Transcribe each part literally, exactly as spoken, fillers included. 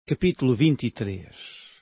Capítulo vinte e três.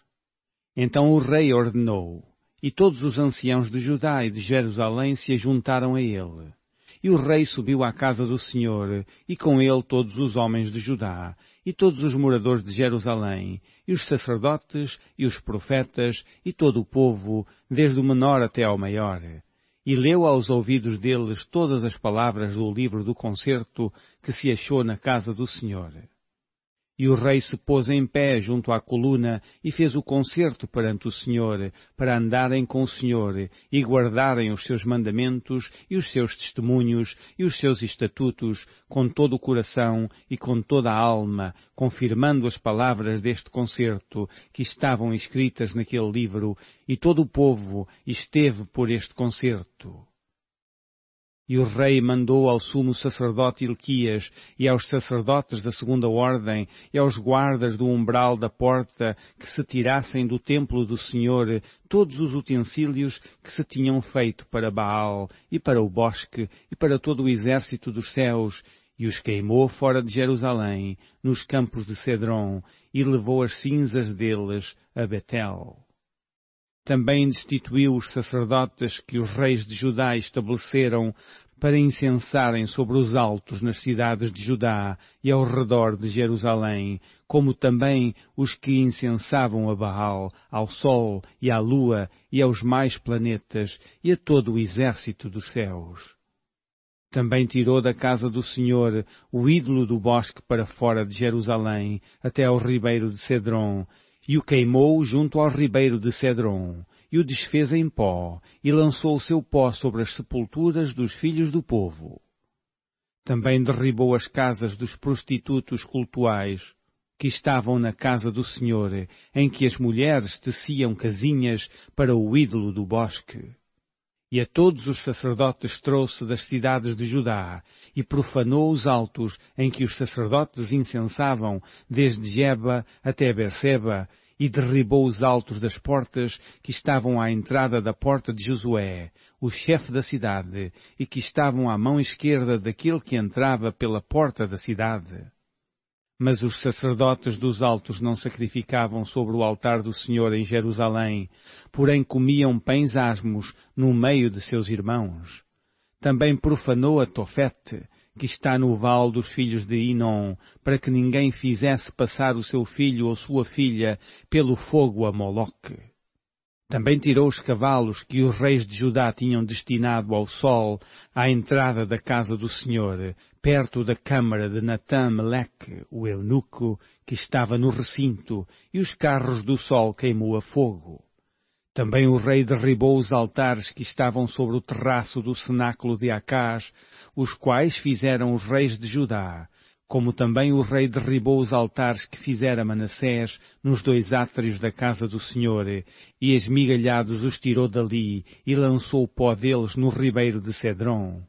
Então o rei ordenou, e todos os anciãos de Judá e de Jerusalém se ajuntaram a ele. E o rei subiu à casa do Senhor, e com ele todos os homens de Judá, e todos os moradores de Jerusalém, e os sacerdotes, e os profetas, e todo o povo, desde o menor até ao maior. E leu aos ouvidos deles todas as palavras do livro do concerto que se achou na casa do Senhor. E o rei se pôs em pé junto à coluna e fez o concerto perante o Senhor, para andarem com o Senhor e guardarem os seus mandamentos e os seus testemunhos e os seus estatutos com todo o coração e com toda a alma, confirmando as palavras deste concerto que estavam escritas naquele livro, e todo o povo esteve por este concerto. E o rei mandou ao sumo sacerdote Hilquias, e aos sacerdotes da segunda ordem, e aos guardas do umbral da porta, que se tirassem do templo do Senhor todos os utensílios que se tinham feito para Baal, e para o bosque, e para todo o exército dos céus, e os queimou fora de Jerusalém, nos campos de Cedron, e levou as cinzas deles a Betel. Também destituiu os sacerdotes que os reis de Judá estabeleceram para incensarem sobre os altos nas cidades de Judá e ao redor de Jerusalém, como também os que incensavam a Baal, ao sol e à lua e aos mais planetas e a todo o exército dos céus. Também tirou da casa do Senhor o ídolo do bosque para fora de Jerusalém, até ao ribeiro de Cedron, e o queimou junto ao ribeiro de Cedron, e o desfez em pó, e lançou o seu pó sobre as sepulturas dos filhos do povo. Também derribou as casas dos prostitutos cultuais, que estavam na casa do Senhor, em que as mulheres teciam casinhas para o ídolo do bosque. E a todos os sacerdotes trouxe das cidades de Judá, e profanou os altos em que os sacerdotes incensavam, desde Geba até Berseba, e derribou os altos das portas que estavam à entrada da porta de Josué, o chefe da cidade, e que estavam à mão esquerda daquele que entrava pela porta da cidade. Mas os sacerdotes dos altos não sacrificavam sobre o altar do Senhor em Jerusalém, porém comiam pães asmos no meio de seus irmãos. Também profanou a Tofete, que está no vale dos filhos de Inom, para que ninguém fizesse passar o seu filho ou sua filha pelo fogo a Moloque. Também tirou os cavalos que os reis de Judá tinham destinado ao sol à entrada da casa do Senhor, perto da câmara de Natã-Meleque, o eunuco, que estava no recinto, e os carros do sol queimou a fogo. Também o rei derribou os altares que estavam sobre o terraço do cenáculo de Acás, os quais fizeram os reis de Judá, como também o rei derribou os altares que fizera Manassés nos dois átrios da casa do Senhor, e esmigalhados os tirou dali, e lançou o pó deles no ribeiro de Cedron.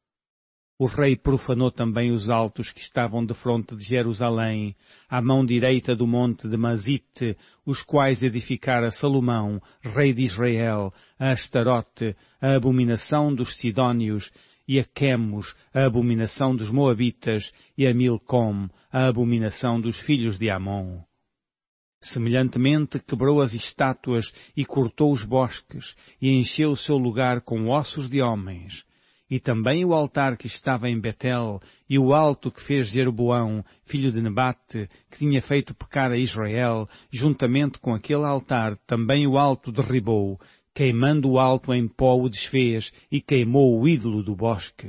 O rei profanou também os altos que estavam defronte de Jerusalém, à mão direita do monte de Mazite, os quais edificara Salomão, rei de Israel, a Astarote, a abominação dos Sidónios, e a Quemos, a abominação dos Moabitas, e a Milcom, a abominação dos filhos de Amon. Semelhantemente quebrou as estátuas e cortou os bosques, e encheu o seu lugar com ossos de homens. E também o altar que estava em Betel, e o alto que fez Jeroboão, filho de Nebate, que tinha feito pecar a Israel, juntamente com aquele altar, também o alto derribou, queimando o alto em pó o desfez, e queimou o ídolo do bosque.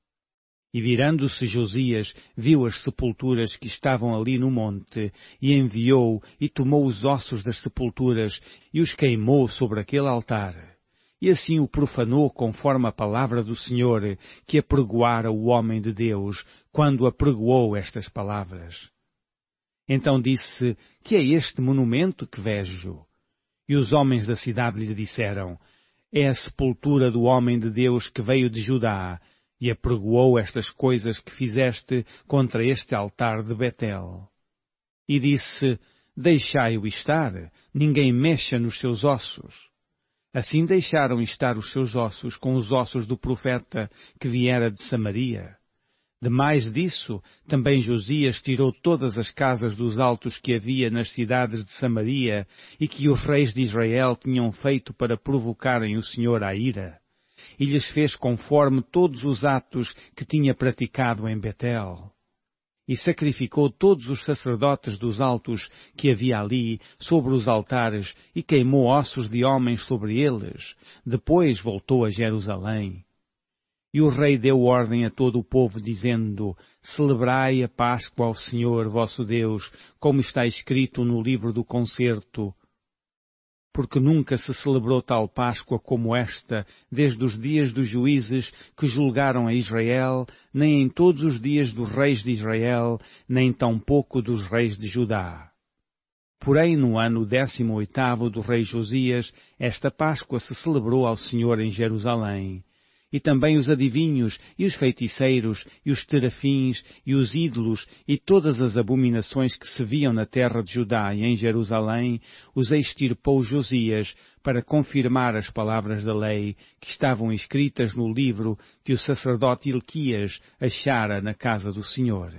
E virando-se Josias, viu as sepulturas que estavam ali no monte, e enviou, e tomou os ossos das sepulturas, e os queimou sobre aquele altar. E assim o profanou conforme a palavra do Senhor, que apregoara o homem de Deus, quando apregoou estas palavras. Então disse: que é este monumento que vejo? E os homens da cidade lhe disseram: é a sepultura do homem de Deus que veio de Judá, e apregoou estas coisas que fizeste contra este altar de Betel. E disse: deixai-o estar, ninguém mexa nos seus ossos. Assim deixaram estar os seus ossos com os ossos do profeta que viera de Samaria. Demais disso, também Josias tirou todas as casas dos altos que havia nas cidades de Samaria e que os reis de Israel tinham feito para provocarem o Senhor à ira, e lhes fez conforme todos os atos que tinha praticado em Betel. E sacrificou todos os sacerdotes dos altos que havia ali sobre os altares e queimou ossos de homens sobre eles. Depois voltou a Jerusalém. E o rei deu ordem a todo o povo, dizendo: Celebrai a Páscoa ao Senhor vosso Deus, como está escrito no livro do concerto. Porque nunca se celebrou tal Páscoa como esta, desde os dias dos juízes que julgaram a Israel, nem em todos os dias dos reis de Israel, nem tampouco dos reis de Judá. Porém, no ano décimo oitavo do rei Josias, esta Páscoa se celebrou ao Senhor em Jerusalém. E também os adivinhos, e os feiticeiros, e os terafins, e os ídolos, e todas as abominações que se viam na terra de Judá e em Jerusalém, os extirpou Josias, para confirmar as palavras da lei, que estavam escritas no livro que o sacerdote Ilquias achara na casa do Senhor.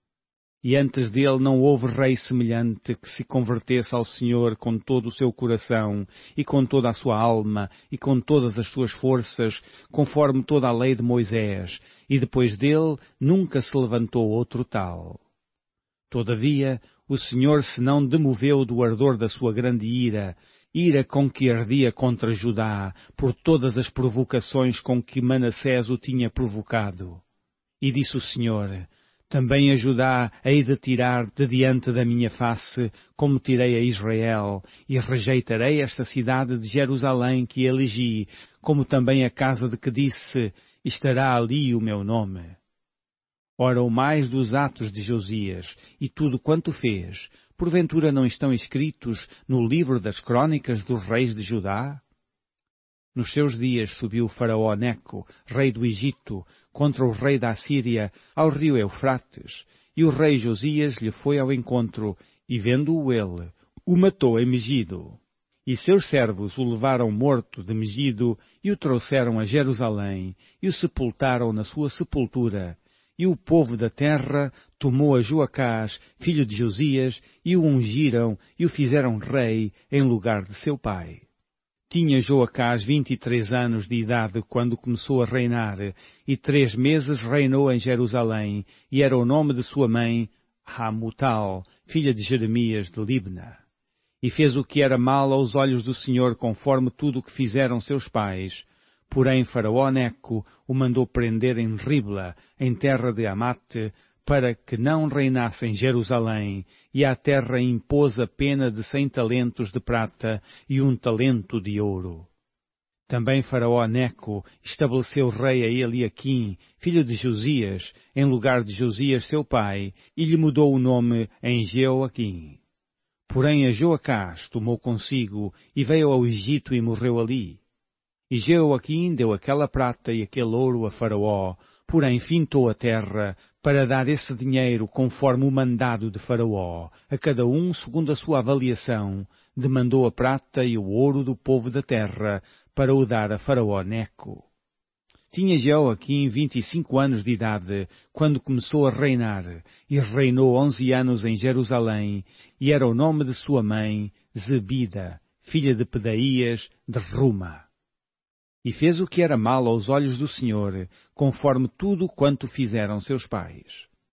E antes dele não houve rei semelhante que se convertesse ao Senhor com todo o seu coração, e com toda a sua alma, e com todas as suas forças, conforme toda a lei de Moisés, e depois dele nunca se levantou outro tal. Todavia, o Senhor se não demoveu do ardor da sua grande ira, ira com que ardia contra Judá, por todas as provocações com que Manassés o tinha provocado. E disse o Senhor: Também a Judá hei de tirar de diante da minha face, como tirei a Israel, e rejeitarei esta cidade de Jerusalém que elegi, como também a casa de que disse: estará ali o meu nome. Ora, o mais dos atos de Josias, e tudo quanto fez, porventura não estão escritos no livro das crônicas dos reis de Judá? Nos seus dias subiu Faraó Neco, rei do Egito, contra o rei da Assíria, ao rio Eufrates, e o rei Josias lhe foi ao encontro, e vendo-o ele, o matou em Megido. E seus servos o levaram morto de Megido, e o trouxeram a Jerusalém, e o sepultaram na sua sepultura. E o povo da terra tomou a Joacás, filho de Josias, e o ungiram, e o fizeram rei, em lugar de seu pai. Tinha Joacás vinte e três anos de idade quando começou a reinar, e três meses reinou em Jerusalém, e era o nome de sua mãe Hamutal, filha de Jeremias de Libna. E fez o que era mal aos olhos do Senhor, conforme tudo o que fizeram seus pais. Porém Faraó Neco o mandou prender em Ribla, em terra de Amate, para que não reinasse em Jerusalém, e à terra impôs a pena de cem talentos de prata e um talento de ouro. Também Faraó Neco estabeleceu rei a Eliaquim, filho de Josias, em lugar de Josias seu pai, e lhe mudou o nome em Jeoaquim. Porém a Joacás tomou consigo, e veio ao Egito e morreu ali. E Jeoaquim deu aquela prata e aquele ouro a Faraó, porém fintou a terra, para dar esse dinheiro conforme o mandado de Faraó, a cada um segundo a sua avaliação, demandou a prata e o ouro do povo da terra, para o dar a Faraó Neco. Tinha Jeoaquim vinte e cinco anos de idade, quando começou a reinar, e reinou onze anos em Jerusalém, e era o nome de sua mãe, Zebida, filha de Pedaías, de Ruma. E fez o que era mal aos olhos do Senhor, conforme tudo quanto fizeram seus pais.